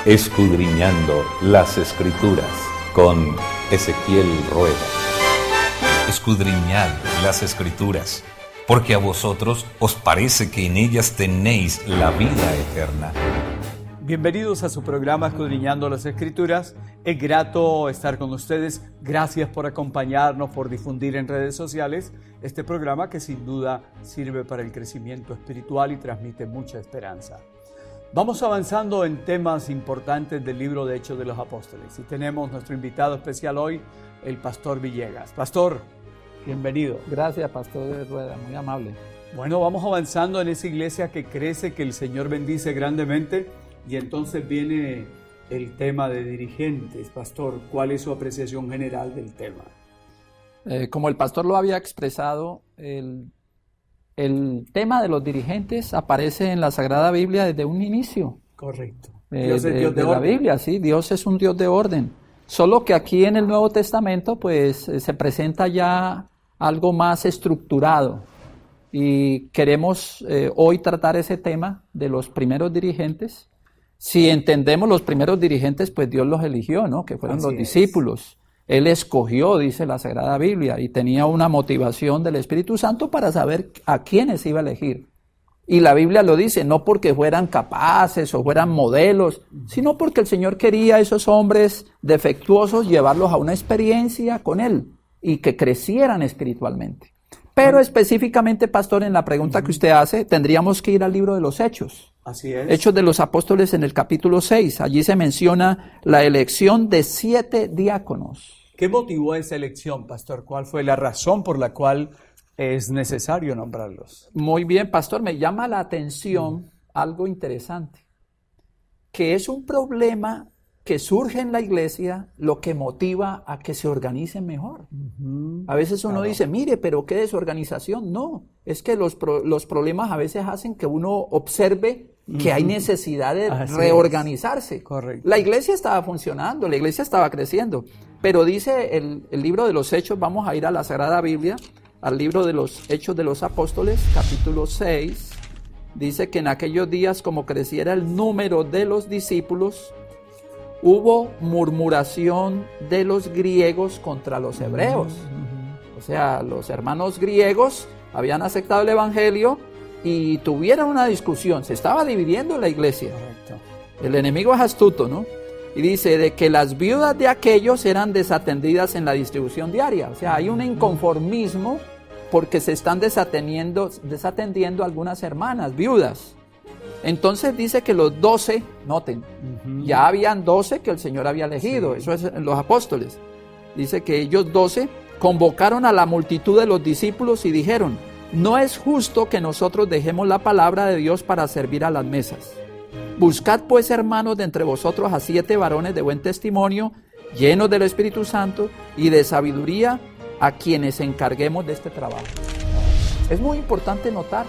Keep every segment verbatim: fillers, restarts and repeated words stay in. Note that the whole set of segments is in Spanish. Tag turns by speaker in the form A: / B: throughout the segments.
A: Escudriñando las Escrituras con Ezequiel Rueda. Escudriñad las Escrituras, porque a vosotros os parece que en ellas tenéis la vida eterna.
B: Bienvenidos a su programa Escudriñando las Escrituras. Es grato estar con ustedes. Gracias por acompañarnos, por difundir en redes sociales este programa que sin duda sirve para el crecimiento espiritual y transmite mucha esperanza. Vamos avanzando en temas importantes del libro de Hechos de los Apóstoles y tenemos nuestro invitado especial hoy, el Pastor Villegas. Pastor, bienvenido.
C: Gracias, Pastor Rueda, muy amable.
B: Bueno, vamos avanzando en esa iglesia que crece, que el Señor bendice grandemente, y entonces viene el tema de dirigentes. Pastor, ¿cuál es su apreciación general del tema?
C: Eh, como el pastor lo había expresado, el El tema de los dirigentes aparece en la Sagrada Biblia desde un inicio.
B: Correcto.
C: Eh,
B: Dios es
C: de,
B: Dios de,
C: de
B: orden.
C: la Biblia, sí, Dios es un Dios de orden. Solo que aquí en el Nuevo Testamento, pues, se presenta ya algo más estructurado. Y queremos eh, hoy tratar ese tema de los primeros dirigentes. Si entendemos los primeros dirigentes, pues Dios los eligió, ¿no? Que fueron
B: Así
C: los
B: es.
C: discípulos. Él escogió, dice la Sagrada Biblia, y tenía una motivación del Espíritu Santo para saber a quiénes iba a elegir. Y la Biblia lo dice, no porque fueran capaces o fueran modelos, sino porque el Señor quería a esos hombres defectuosos llevarlos a una experiencia con Él y que crecieran espiritualmente. Pero específicamente, pastor, en la pregunta que usted hace, tendríamos que ir al libro de los Hechos.
B: Así es.
C: Hechos de los Apóstoles en el capítulo seis. Allí se menciona la elección de siete diáconos.
B: ¿Qué motivó esa elección, pastor? ¿Cuál fue la razón por la cual es necesario nombrarlos?
C: Muy bien, pastor, me llama la atención mm. algo interesante, que es un problema que surge en la iglesia, lo que motiva a que se organicen mejor. Uh-huh. A veces uno claro. dice, mire, pero qué desorganización. No, es que los, pro, los problemas a veces hacen que uno observe que hay necesidad de Así reorganizarse.
B: Correcto.
C: La iglesia estaba funcionando, la iglesia estaba creciendo, pero dice el, el libro de los Hechos, vamos a ir a la Sagrada Biblia, al libro de los Hechos de los Apóstoles, capítulo seis, dice que en aquellos días, como creciera el número de los discípulos, hubo murmuración de los griegos contra los hebreos. O sea, los hermanos griegos habían aceptado el evangelio y tuvieron una discusión. Se estaba dividiendo la iglesia.
B: Correcto.
C: El enemigo es astuto, ¿no? Y dice de que las viudas de aquellos eran desatendidas en la distribución diaria. O sea, hay un inconformismo porque se están desatendiendo, desatendiendo algunas hermanas viudas. Entonces dice que los doce, noten, uh-huh. ya habían doce que el Señor había elegido, sí. Eso es en los apóstoles. Dice que ellos doce convocaron a la multitud de los discípulos y dijeron, no es justo que nosotros dejemos la palabra de Dios para servir a las mesas. Buscad pues, hermanos, de entre vosotros a siete varones de buen testimonio, llenos del Espíritu Santo y de sabiduría, a quienes encarguemos de este trabajo. Es muy importante notar,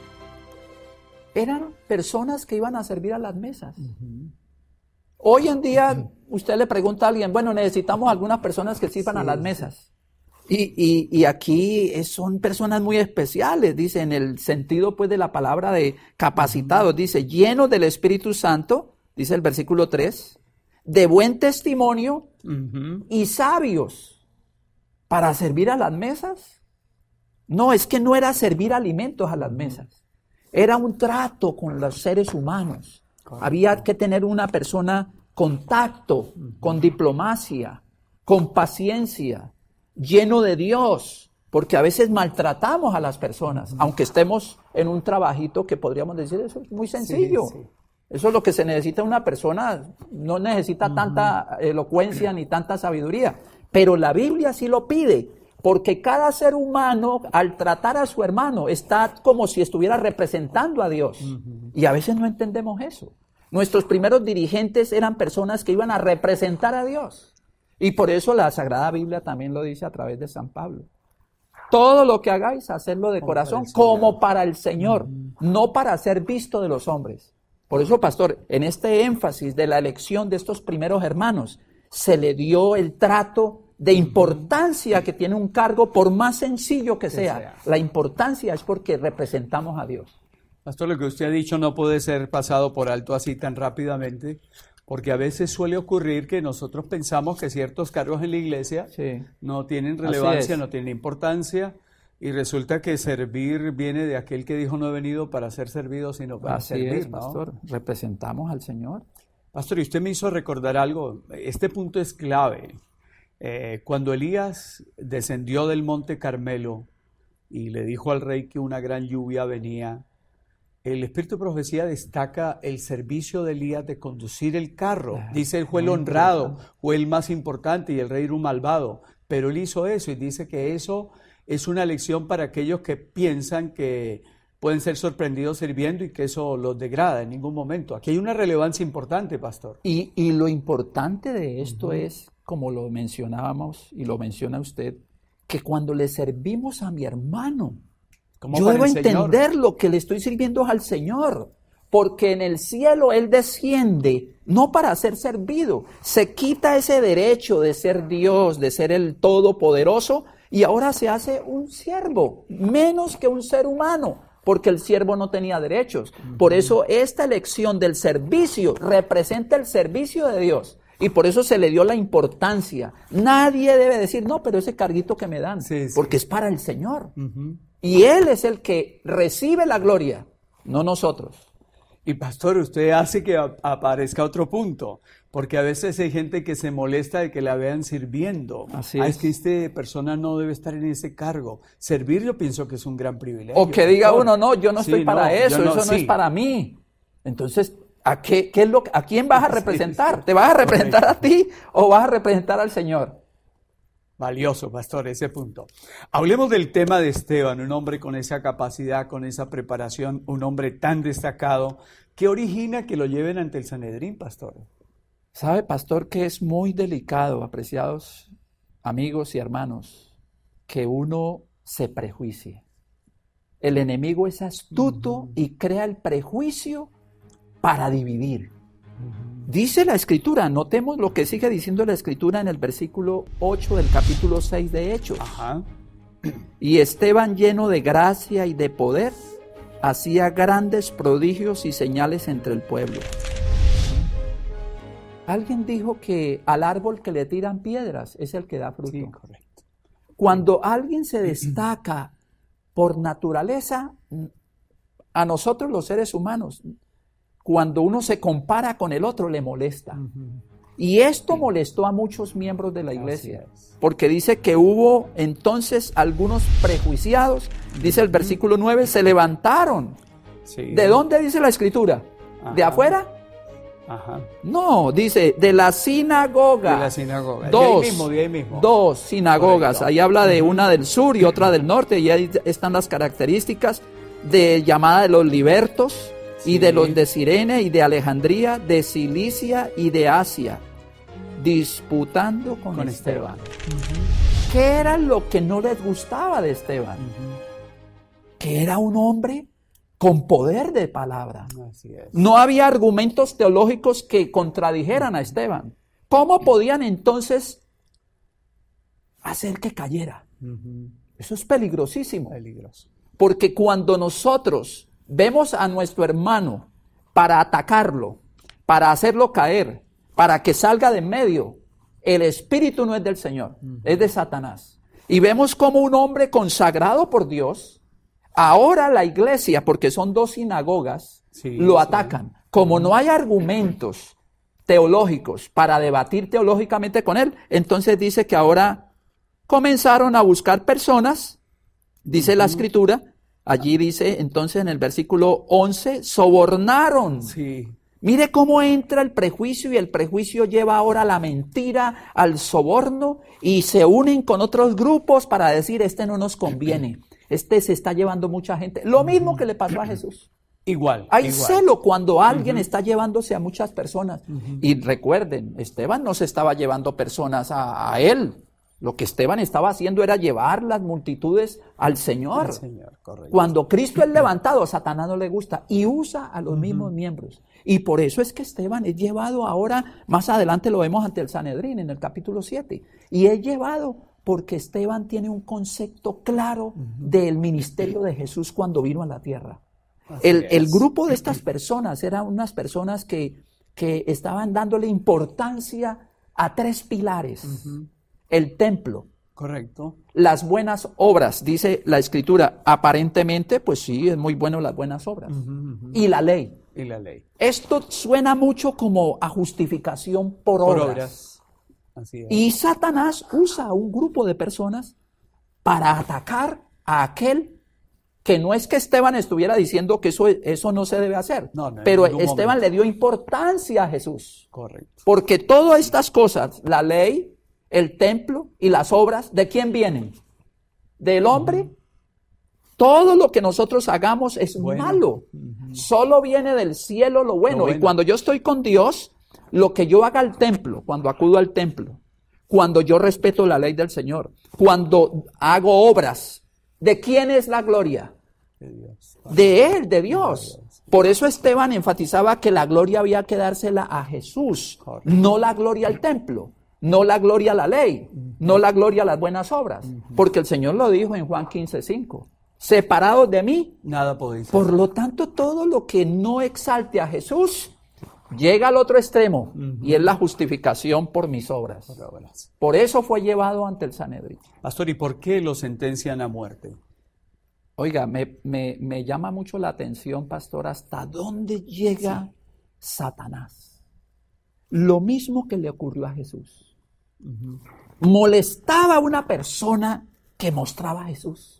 C: eran personas que iban a servir a las mesas. Uh-huh. Hoy en día, uh-huh. usted le pregunta a alguien, bueno, necesitamos algunas personas que sirvan sí, a las mesas. Y, y, y aquí son personas muy especiales, dice, en el sentido pues de la palabra de capacitados, uh-huh. dice, llenos del Espíritu Santo, dice el versículo tres, de buen testimonio uh-huh. y sabios para servir a las mesas. No, es que no era servir alimentos a las mesas. Era un trato con los seres humanos. Correcto. Había que tener una persona con tacto, uh-huh. con diplomacia, con paciencia, lleno de Dios, porque a veces maltratamos a las personas, uh-huh. aunque estemos en un trabajito que podríamos decir, eso es muy sencillo. Sí, sí. Eso es lo que se necesita una persona, no necesita uh-huh. tanta elocuencia ni tanta sabiduría, pero la Biblia sí lo pide. Porque cada ser humano, al tratar a su hermano, está como si estuviera representando a Dios. Uh-huh. Y a veces no entendemos eso. Nuestros primeros dirigentes eran personas que iban a representar a Dios. Y por eso la Sagrada Biblia también lo dice a través de San Pablo. Todo lo que hagáis, hacedlo de corazón, como para el Señor, uh-huh. no para ser visto de los hombres. Por eso, pastor, en este énfasis de la elección de estos primeros hermanos, se le dio el trato de importancia que tiene un cargo, por más sencillo que sea. que sea. La importancia es porque representamos a Dios.
B: Pastor, lo que usted ha dicho no puede ser pasado por alto así tan rápidamente, Porque a veces suele ocurrir que nosotros pensamos que ciertos cargos en la iglesia sí. no tienen relevancia, no tienen importancia, y resulta que servir viene de aquel que dijo no he venido para ser servido, sino para
C: Así
B: servir.
C: es,
B: ¿no?
C: pastor. Representamos al Señor.
B: Pastor, y usted me hizo recordar algo. Este punto es clave. Eh, cuando Elías descendió del monte Carmelo y le dijo al rey que una gran lluvia venía, el Espíritu de Profecía destaca el servicio de Elías de conducir el carro. Dice, él fue el honrado, fue el más importante y el rey era un malvado. Pero él hizo eso y dice que eso es una lección para aquellos que piensan que pueden ser sorprendidos sirviendo y que eso los degrada en ningún momento. Aquí hay una relevancia importante, pastor.
C: Y, y lo importante de esto uh-huh. es, como lo mencionábamos y lo menciona usted, que cuando le servimos a mi hermano, yo debo entender Señor. Lo que le estoy sirviendo al Señor, porque en el cielo Él desciende, no para ser servido, se quita ese derecho de ser Dios, de ser el Todopoderoso, y ahora se hace un siervo, menos que un ser humano, porque el siervo no tenía derechos. Uh-huh. Por eso esta elección del servicio representa el servicio de Dios. Y por eso se le dio la importancia. Nadie debe decir, no, pero ese carguito que me dan, sí, sí. porque es para el Señor. Uh-huh. Y Él es el que recibe la gloria, no nosotros.
B: Y pastor, usted hace que aparezca otro punto, porque a veces hay gente que se molesta de que la vean sirviendo.
C: Así
B: ah,
C: es.
B: es que esta persona no debe estar en ese cargo. Servir yo pienso que es un gran privilegio.
C: O que
B: pastor.
C: Diga uno, no, yo no estoy sí, para
B: no,
C: eso,
B: no,
C: eso
B: sí.
C: no es para mí. Entonces, ¿a qué, qué es lo, a quién vas a representar? Sí, sí. ¿Te vas a representar a ti o vas a representar al Señor?
B: Valioso, pastor, ese punto. Hablemos del tema de Esteban, un hombre con esa capacidad, con esa preparación, un hombre tan destacado. ¿Qué origina que lo lleven ante el Sanedrín, pastor?
C: Sabe, pastor, que es muy delicado, apreciados amigos y hermanos, que uno se prejuicie. El enemigo es astuto uh-huh. y crea el prejuicio para dividir. Uh-huh. Dice la Escritura, notemos lo que sigue diciendo la Escritura en el versículo ocho del capítulo seis de Hechos.
B: Ajá.
C: Y Esteban, lleno de gracia y de poder, hacía grandes prodigios y señales entre el pueblo. Alguien dijo que al árbol que le tiran piedras es el que da fruto.
B: Sí, correcto.
C: Cuando alguien se destaca por naturaleza, a nosotros los seres humanos, cuando uno se compara con el otro, le molesta. Uh-huh. Y esto molestó a muchos miembros de la iglesia, porque dice que hubo entonces algunos prejuiciados, dice el versículo nueve, se levantaron. Sí. ¿De dónde dice la Escritura? Ajá. ¿De afuera?
B: Ajá.
C: No, dice de la sinagoga.
B: De la sinagoga.
C: Dos,
B: de ahí mismo, de ahí mismo.
C: Dos sinagogas. Ahí habla de una del sur y otra del norte, y ahí están las características de llamada de los libertos, sí. y de los de Cirene y de Alejandría, de Cilicia y de Asia, disputando con, con Esteban. Esteban. Uh-huh. ¿Qué era lo que no les gustaba de Esteban? Uh-huh. Que era un hombre con poder de palabra.
B: Así es.
C: No había argumentos teológicos que contradijeran a Esteban. ¿Cómo podían entonces hacer que cayera? Uh-huh. Eso es peligrosísimo.
B: Peligroso.
C: Porque cuando nosotros vemos a nuestro hermano para atacarlo, para hacerlo caer, para que salga de en medio, el espíritu no es del Señor, uh-huh. es de Satanás. Y vemos como un hombre consagrado por Dios, ahora la iglesia, porque son dos sinagogas, sí, lo atacan. Sí. Como no hay argumentos teológicos para debatir teológicamente con él, entonces dice que ahora comenzaron a buscar personas, dice uh-huh. la Escritura, allí dice entonces en el versículo once, sobornaron.
B: Sí.
C: Mire cómo entra el prejuicio, y el prejuicio lleva ahora a la mentira, al soborno, y se unen con otros grupos para decir, este no nos conviene. Este se está llevando mucha gente. Lo mismo que le pasó a Jesús.
B: Igual.
C: Hay
B: igual.
C: celo cuando alguien uh-huh. está llevándose a muchas personas. Uh-huh. Y recuerden, Esteban no se estaba llevando personas a, a él. Lo que Esteban estaba haciendo era llevar las multitudes al Señor.
B: Al Señor, correcto.
C: Cuando Cristo es levantado, a Satanás no le gusta y usa a los uh-huh. mismos miembros. Y por eso es que Esteban es llevado ahora, más adelante lo vemos ante el Sanedrín en el capítulo siete. Y es llevado porque Esteban tiene un concepto claro uh-huh. del ministerio de Jesús cuando vino a la tierra. El, el grupo de estas personas eran unas personas que que estaban dándole importancia a tres pilares. Uh-huh. El templo.
B: Correcto.
C: Las buenas obras, dice la Escritura. Aparentemente, pues sí, es muy bueno las buenas obras. Uh-huh, uh-huh. Y la ley.
B: Y la ley.
C: Esto suena mucho como a justificación por, por obras. obras.
B: Así es.
C: Y Satanás usa a un grupo de personas para atacar a aquel que no es que Esteban estuviera diciendo que eso, eso no se debe hacer, no, no, pero Esteban momento. le dio importancia a Jesús.
B: Correcto.
C: Porque todas estas cosas, la ley, el templo y las obras, ¿de quién vienen? ¿Del hombre? Uh-huh. Todo lo que nosotros hagamos es bueno. malo. Uh-huh. Solo viene del cielo lo bueno. lo bueno. Y cuando yo estoy con Dios, lo que yo haga al templo, cuando acudo al templo, cuando yo respeto la ley del Señor, cuando hago obras, ¿de quién es la gloria?
B: De Dios.
C: De Él, de Dios. Por eso Esteban enfatizaba que la gloria había que dársela a Jesús, correcto. No la gloria al templo, no la gloria a la ley, uh-huh. no la gloria a las buenas obras, uh-huh. porque el Señor lo dijo en Juan quince cinco. Separados de mí,
B: nada podéis hacer.
C: Por lo tanto, todo lo que no exalte a Jesús llega al otro extremo, uh-huh. y es la justificación por mis obras. Por, por eso fue llevado ante el Sanedrín.
B: Pastor, ¿y por qué lo sentencian a muerte?
C: Oiga, me, me, me llama mucho la atención, pastor, hasta dónde llega sí. Satanás. Lo mismo que le ocurrió a Jesús. Uh-huh. Molestaba a una persona que mostraba a Jesús.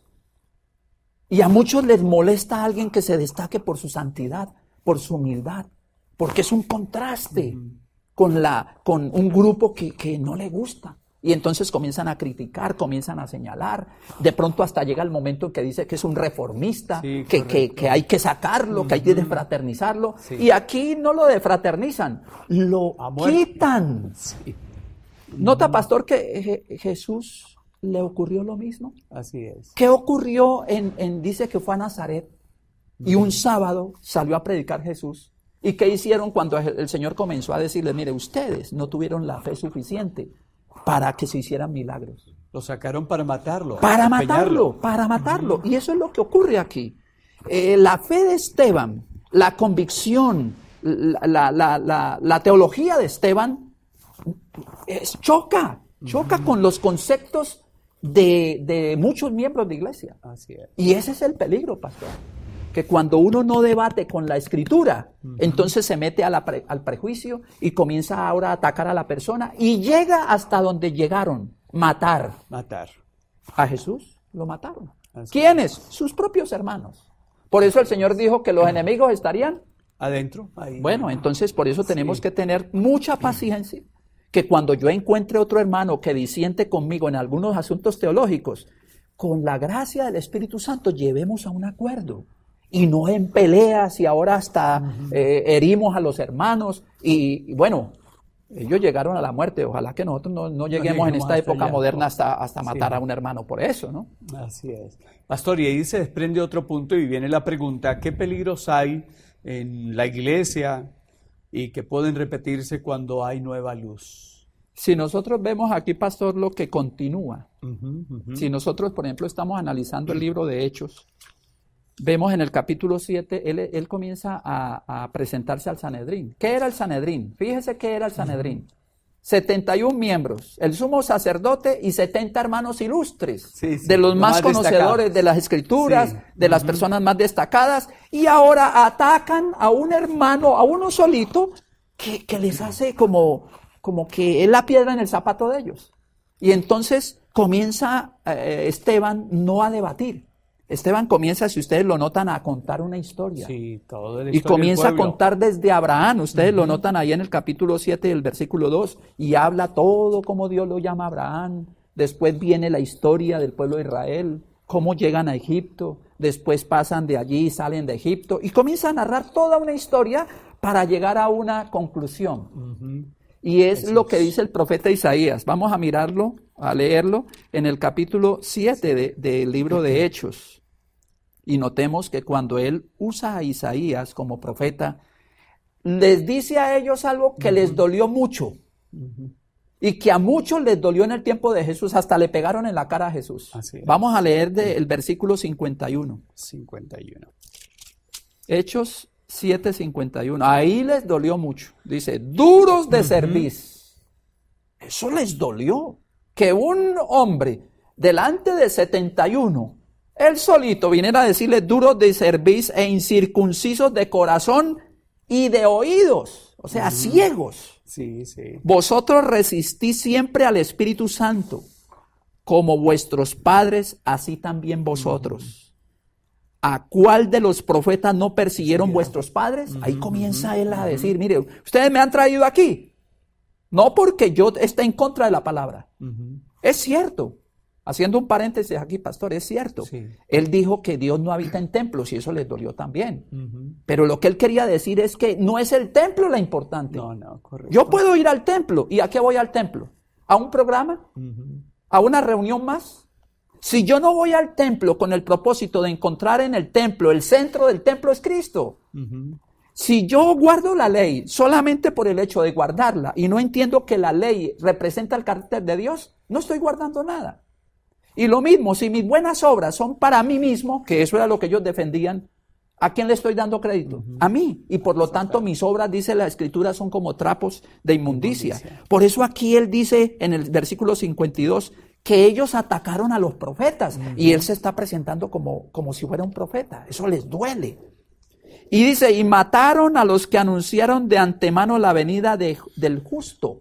C: Y a muchos les molesta a alguien que se destaque por su santidad, por su humildad, porque es un contraste uh-huh. con, la, con un grupo que, que no le gusta. Y entonces comienzan a criticar, comienzan a señalar. De pronto hasta llega el momento en que dice que es un reformista, sí, que, que, que hay que sacarlo, uh-huh. que hay que defraternizarlo. Sí. Y aquí no lo defraternizan, lo quitan. Sí. Uh-huh. ¿Nota, pastor, que Je- Jesús le ocurrió lo mismo?
B: Así es.
C: ¿Qué ocurrió en, en dice que fue a Nazaret y un sábado salió a predicar Jesús? ¿Y qué hicieron cuando el Señor comenzó a decirles, mire, ustedes no tuvieron la fe suficiente para que se hicieran milagros?
B: Lo sacaron para matarlo.
C: Para matarlo, para matarlo. Uh-huh. Y eso es lo que ocurre aquí. Eh, la fe de Esteban, la convicción, la, la, la, la, la teología de Esteban es, choca, choca uh-huh. con los conceptos de, de muchos miembros de iglesia.
B: Así es.
C: Y ese es el peligro, pastor. Que cuando uno no debate con la Escritura, uh-huh. entonces se mete a la pre, al prejuicio y comienza ahora a atacar a la persona y llega hasta donde llegaron, matar.
B: Matar.
C: A Jesús lo mataron.
B: Así
C: ¿Quiénes? Sus propios hermanos. Por eso el Señor dijo que los enemigos estarían
B: adentro. Ahí.
C: Bueno, entonces por eso tenemos sí. que tener mucha paciencia, que cuando yo encuentre otro hermano que disiente conmigo en algunos asuntos teológicos, con la gracia del Espíritu Santo llevemos a un acuerdo. Y no en peleas y ahora hasta uh-huh. eh, herimos a los hermanos. Y, y bueno, ellos llegaron a la muerte. Ojalá que nosotros no, no lleguemos no en esta época allá, moderna hasta, hasta matar sí. a un hermano por eso, ¿no?
B: Así es. Pastor, y ahí se desprende otro punto y viene la pregunta, ¿qué peligros hay en la iglesia y que pueden repetirse cuando hay nueva luz?
C: Si nosotros vemos aquí, pastor, lo que continúa.
B: Uh-huh, uh-huh.
C: Si nosotros, por ejemplo, estamos analizando el libro de Hechos, vemos en el capítulo siete, él, él comienza a, a presentarse al Sanedrín. ¿Qué era el Sanedrín? Fíjese qué era el Sanedrín. setenta y un miembros, el sumo sacerdote y setenta hermanos ilustres,
B: sí, sí,
C: de los más, más conocedores destacados. De las Escrituras, sí. de uh-huh. las personas más destacadas, y ahora atacan a un hermano, a uno solito, que, que les hace como, como que es la piedra en el zapato de ellos. Y entonces comienza eh, Esteban no a debatir. Esteban comienza, si ustedes lo notan, a contar una historia.
B: Sí, todo la
C: historia y comienza a contar desde Abraham. Ustedes uh-huh. lo notan ahí en el capítulo siete, el versículo dos, y habla todo como Dios lo llama a Abraham. Después viene la historia del pueblo de Israel, cómo llegan a Egipto, después pasan de allí, salen de Egipto, y comienza a narrar toda una historia para llegar a una conclusión.
B: Uh-huh.
C: Y es
B: Jesús.
C: Lo que dice el profeta Isaías. Vamos a mirarlo, a leerlo, en el capítulo siete de, del libro de Hechos. Y notemos que cuando él usa a Isaías como profeta, les dice a ellos algo que uh-huh. les dolió mucho.
B: Uh-huh.
C: Y que a muchos les dolió en el tiempo de Jesús, hasta le pegaron en la cara a Jesús.
B: Así es.
C: Vamos a leer del versículo cincuenta y uno.
B: cincuenta y uno.
C: Hechos siete cincuenta y uno. Ahí les dolió mucho. Dice, duros de uh-huh. cerviz. Eso les dolió. Que un hombre delante de setenta y uno, él solito viniera a decirle duros de cerviz e incircuncisos de corazón y de oídos. O sea, uh-huh. ciegos.
B: Sí, sí.
C: Vosotros resistís siempre al Espíritu Santo, como vuestros padres, así también vosotros. Uh-huh. ¿A cuál de los profetas no persiguieron sí, vuestros padres? Uh-huh, Ahí comienza uh-huh, él a decir, mire, ustedes me han traído aquí, no porque yo esté en contra de la palabra. Uh-huh. Es cierto, haciendo un paréntesis aquí, pastor, es cierto. Sí. Él dijo que Dios no habita en templos y eso les dolió también. Uh-huh. Pero lo que él quería decir es que no es el templo la importante.
B: No, no, correcto.
C: Yo puedo ir al templo. ¿Y a qué voy al templo? ¿A un programa? Uh-huh. ¿A una reunión más? Si yo no voy al templo con el propósito de encontrar en el templo, el centro del templo es Cristo. Uh-huh. Si yo guardo la ley solamente por el hecho de guardarla y no entiendo que la ley representa el carácter de Dios, no estoy guardando nada. Y lo mismo, si mis buenas obras son para mí mismo, que eso era lo que ellos defendían, ¿a quién le estoy dando crédito? Uh-huh. A mí. Y por lo tanto mis obras, dice la Escritura, son como trapos de inmundicia. inmundicia. Por eso aquí él dice en el versículo cincuenta y dos, que ellos atacaron a los profetas. Uh-huh. Y él se está presentando como, como si fuera un profeta. Eso les duele. Y dice, y mataron a los que anunciaron de antemano la venida de, del justo.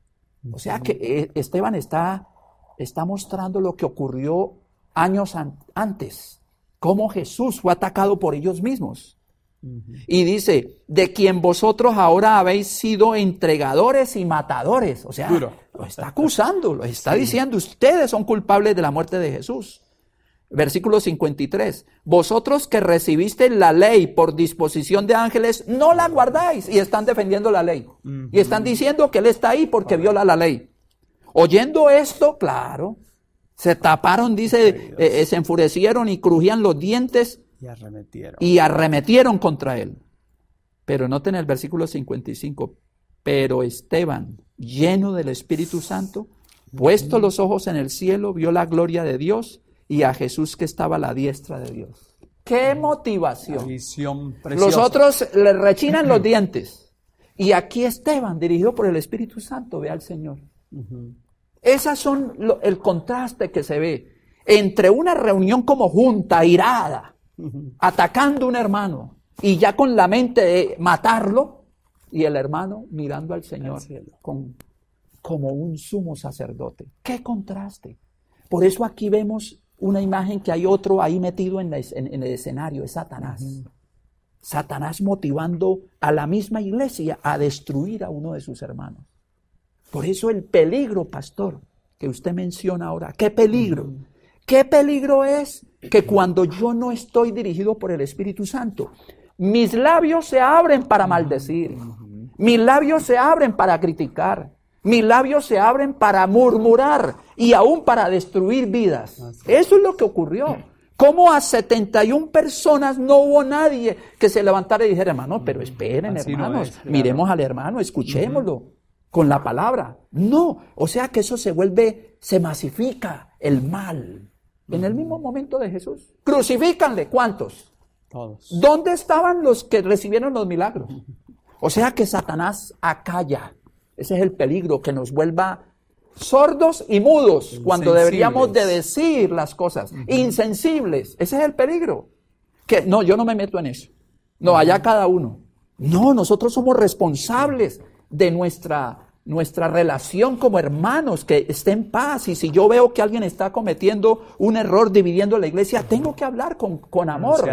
C: O sea que eh, Esteban está, está mostrando lo que ocurrió años an- antes. Cómo Jesús fue atacado por ellos mismos. Uh-huh. Y dice, de quien vosotros ahora habéis sido entregadores y matadores. O sea, Duro. Lo está acusando, lo está sí. diciendo, ustedes son culpables de la muerte de Jesús. Versículo cincuenta y tres, vosotros que recibisteis la ley por disposición de ángeles, no la guardáis, y están defendiendo la ley. Uh-huh. Y están diciendo que él está ahí porque uh-huh. viola la ley. Oyendo esto, claro, se taparon, dice, eh, se enfurecieron y crujían los dientes
B: y arremetieron.
C: y arremetieron contra él. Pero noten el versículo cincuenta y cinco, pero Esteban, lleno del Espíritu Santo, puesto los ojos en el cielo, vio la gloria de Dios y a Jesús que estaba a la diestra de Dios. ¡Qué motivación!
B: Visión preciosa.
C: Los otros le rechinan los dientes. Y aquí Esteban, dirigido por el Espíritu Santo, ve al Señor. Uh-huh. Esas son lo, el contraste que se ve entre una reunión como junta, irada, uh-huh. atacando a un hermano, y ya con la mente de matarlo, y el hermano mirando al Señor con, como un sumo sacerdote. ¡Qué contraste! Por eso aquí vemos una imagen que hay otro ahí metido en, la, en, en el escenario, es Satanás. Uh-huh. Satanás motivando a la misma iglesia a destruir a uno de sus hermanos. Por eso el peligro, pastor, que usted menciona ahora, ¿qué peligro? Uh-huh. ¿Qué peligro es que cuando yo no estoy dirigido por el Espíritu Santo, mis labios se abren para maldecir, uh-huh. mis labios se abren para criticar, mis labios se abren para murmurar y aún para destruir vidas? Eso es lo que ocurrió. Como a setenta y una personas no hubo nadie que se levantara y dijera, hermano, pero esperen, Así hermanos, no es, claro. miremos al hermano, escuchémoslo uh-huh. con la palabra. No, o sea que eso se vuelve, se masifica el mal. Uh-huh. En el mismo momento de Jesús. Crucifícanle, ¿cuántos?
B: Todos.
C: ¿Dónde estaban los que recibieron los milagros? O sea que Satanás acalla. Ese es el peligro, que nos vuelva sordos y mudos cuando deberíamos de decir las cosas. Uh-huh. Insensibles. Ese es el peligro. Que no, yo no me meto en eso. No, allá cada uno. No, nosotros somos responsables de nuestra, nuestra relación como hermanos, que esté en paz. Y si yo veo que alguien está cometiendo un error dividiendo la iglesia, tengo que hablar con, con amor.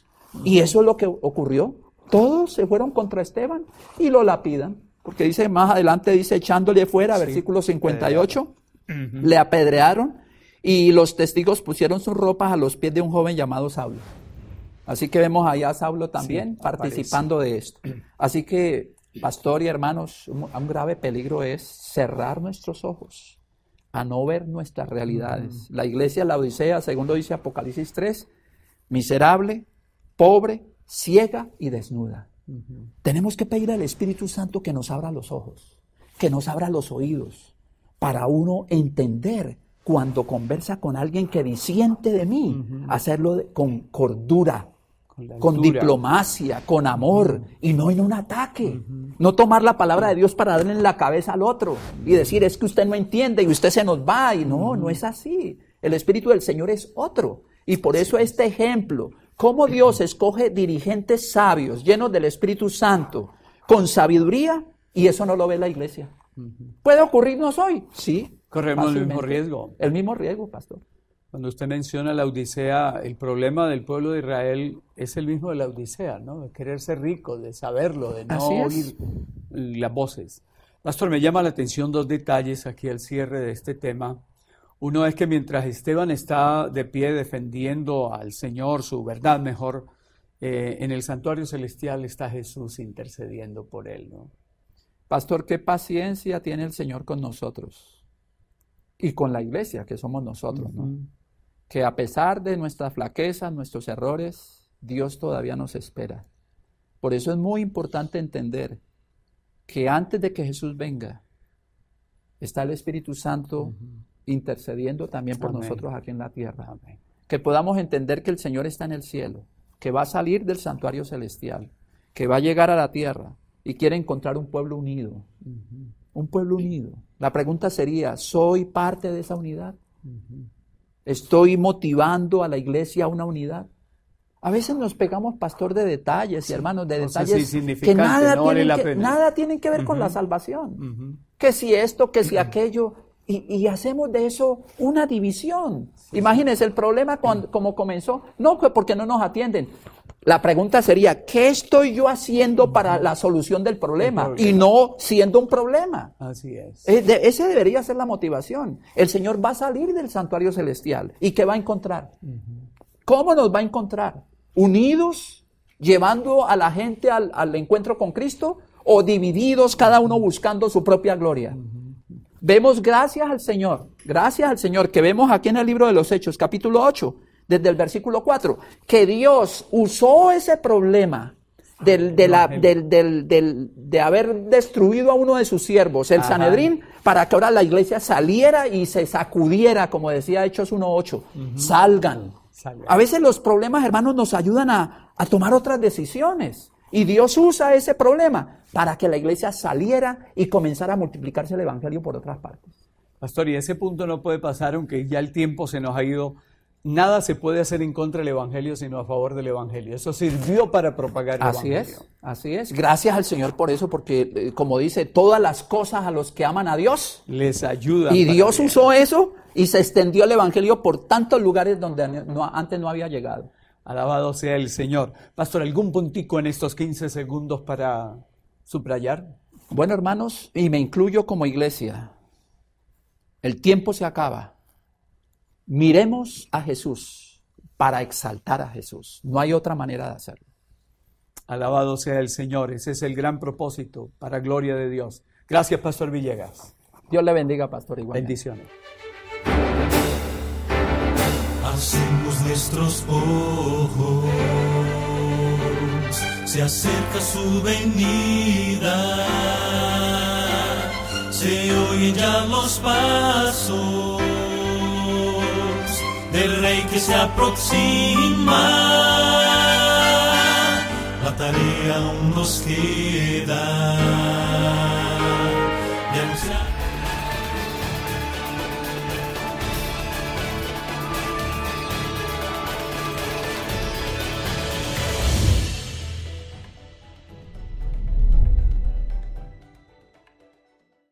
C: Y eso es lo que ocurrió. Todos se fueron contra Esteban y lo lapidan. Porque dice más adelante, dice echándole fuera, sí, versículo cincuenta y ocho, uh-huh. le apedrearon y los testigos pusieron sus ropas a los pies de un joven llamado Saulo. Así que vemos allá a Saulo también sí, participando aparece. de esto. Así que, pastor y hermanos, un, un grave peligro es cerrar nuestros ojos a no ver nuestras realidades. Uh-huh. La iglesia, la Odisea, segundo dice Apocalipsis tres, miserable, pobre, ciega y desnuda. Uh-huh. Tenemos que pedir al Espíritu Santo que nos abra los ojos, que nos abra los oídos, para uno entender cuando conversa con alguien que disiente de mí, uh-huh. hacerlo de, con cordura,
B: con,
C: con diplomacia, con amor, uh-huh. y no en un ataque. Uh-huh. No tomar la palabra de Dios para darle en la cabeza al otro y decir, es que usted no entiende y usted se nos va. Y no, uh-huh. no es así. El Espíritu del Señor es otro. Y por eso este ejemplo, cómo Dios escoge dirigentes sabios, llenos del Espíritu Santo, con sabiduría, y eso no lo ve la iglesia. Uh-huh. ¿Puede ocurrirnos hoy? Sí.
B: Corremos el mismo riesgo.
C: El mismo riesgo, pastor.
B: Cuando usted menciona la Odisea, el problema del pueblo de Israel es el mismo de la Odisea, ¿no? De querer ser rico, de saberlo, de no oír las voces. Pastor, me llama la atención dos detalles aquí al cierre de este tema. Uno es que mientras Esteban está de pie defendiendo al Señor, su verdad mejor, eh, en el santuario celestial está Jesús intercediendo por él, ¿no?
C: Pastor, qué paciencia tiene el Señor con nosotros y con la iglesia, que somos nosotros, ¿no? Uh-huh. Que a pesar de nuestras flaquezas, nuestros errores, Dios todavía nos espera. Por eso es muy importante entender que antes de que Jesús venga, está el Espíritu Santo uh-huh. intercediendo también por Amén. Nosotros aquí en la tierra. Amén. Que podamos entender que el Señor está en el cielo, que va a salir del santuario celestial, que va a llegar a la tierra y quiere encontrar un pueblo unido. Uh-huh. Un pueblo unido. La pregunta sería, ¿soy parte de esa unidad? Uh-huh. ¿Estoy motivando a la iglesia a una unidad? A veces nos pegamos, pastor, de detalles, sí, y hermanos, de detalles que nada, no tienen, vale que, nada tienen que ver uh-huh. con la salvación. Uh-huh. Que si esto, que si uh-huh. aquello, y, y hacemos de eso una división. Sí. Imagínense el problema cuando, como comenzó, no porque no nos atienden. La pregunta sería, ¿qué estoy yo haciendo para la solución del problema? problema. Y no siendo un problema.
B: Así es.
C: Eh, de, ese debería ser la motivación. El Señor va a salir del santuario celestial. ¿Y qué va a encontrar? Uh-huh. ¿Cómo nos va a encontrar? ¿Unidos, llevando a la gente al, al encuentro con Cristo? ¿O divididos, cada uno buscando su propia gloria? Uh-huh. Vemos, gracias al Señor, gracias al Señor, que vemos aquí en el libro de los Hechos, capítulo ocho, desde el versículo cuatro, que Dios usó ese problema del, de, la, del, del, del, de haber destruido a uno de sus siervos, el Ajá. Sanedrín, para que ahora la iglesia saliera y se sacudiera, como decía Hechos uno ocho. Uh-huh. Salgan. Salgan. A veces los problemas, hermanos, nos ayudan a, a tomar otras decisiones. Y Dios usa ese problema para que la iglesia saliera y comenzara a multiplicarse el evangelio por otras partes.
B: Pastor, y ese punto no puede pasar, aunque ya el tiempo se nos ha ido. Nada se puede hacer en contra del evangelio, sino a favor del evangelio. Eso sirvió para propagar el
C: así
B: evangelio.
C: Así es, así es. Gracias al Señor por eso, porque eh, como dice, todas las cosas a los que aman a Dios
B: les ayudan.
C: Y Dios bien. Usó eso y se extendió el evangelio por tantos lugares donde no, antes no había llegado.
B: Alabado sea el Señor. Pastor, ¿algún puntico en estos quince segundos para subrayar?
C: Bueno, hermanos, y me incluyo como iglesia, el tiempo se acaba. Miremos a Jesús para exaltar a Jesús. No hay otra manera de hacerlo.
B: Alabado sea el Señor. Ese es el gran propósito para gloria de Dios. Gracias, Pastor Villegas.
C: Dios le bendiga, Pastor. Igualmente.
B: Bendiciones.
D: Hacemos nuestros ojos, se acerca su venida, se oyen ya los pasos del Rey que se aproxima. La tarea aún nos queda de anunciar.